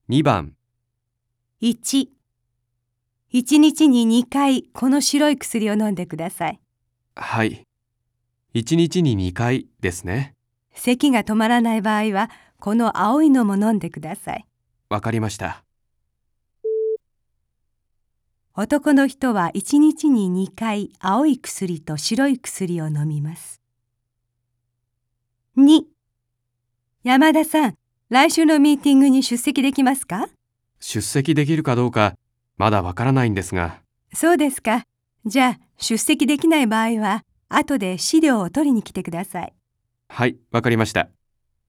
2番、 1、1日に2回この白い薬を飲んでください。 はい。1日に2回ですね。 咳が止まらない場合は、この青いのも飲んでください。 わかりました。 男の人は1日に2回青い薬と白い薬を飲みます。2、山田さん、来週のミーティングに出席できますか？ 出席できるかどうか、まだわからないんですが。 そうですか。じゃあ、出席できない場合は、後で資料を取りに来てください。 はい、わかりました。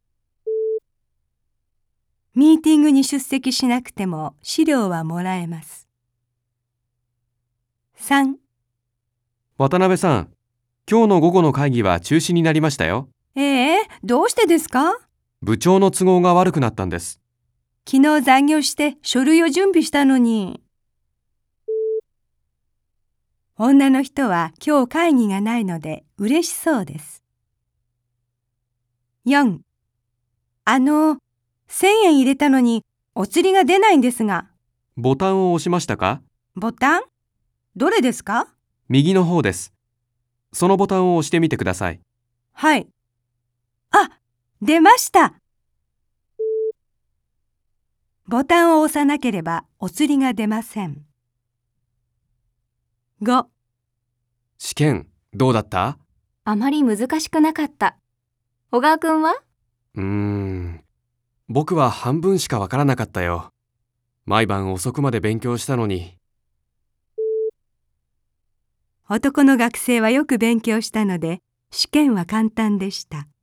ミーティングに出席しなくても資料はもらえます。3、 渡辺さん、今日の午後の会議は中止になりましたよ。 どうしてですか？ 部長の都合が悪くなったんです。 昨日残業して書類を準備したのに。女の人は今日会議がないので嬉しそうです。4、1000円入れたのにお釣りが出ないんですが。 ボタンを押しましたか？ ボタン？どれですか？ 右の方です。そのボタンを押してみてください。 はい。あ、出ました。ボタンを押さなければお釣りが出ません。5、 試験、どうだった？ あまり難しくなかった。小川くんは？ 僕は半分しかわからなかったよ。毎晩遅くまで勉強したのに。 男の学生はよく勉強したので、試験は簡単でした。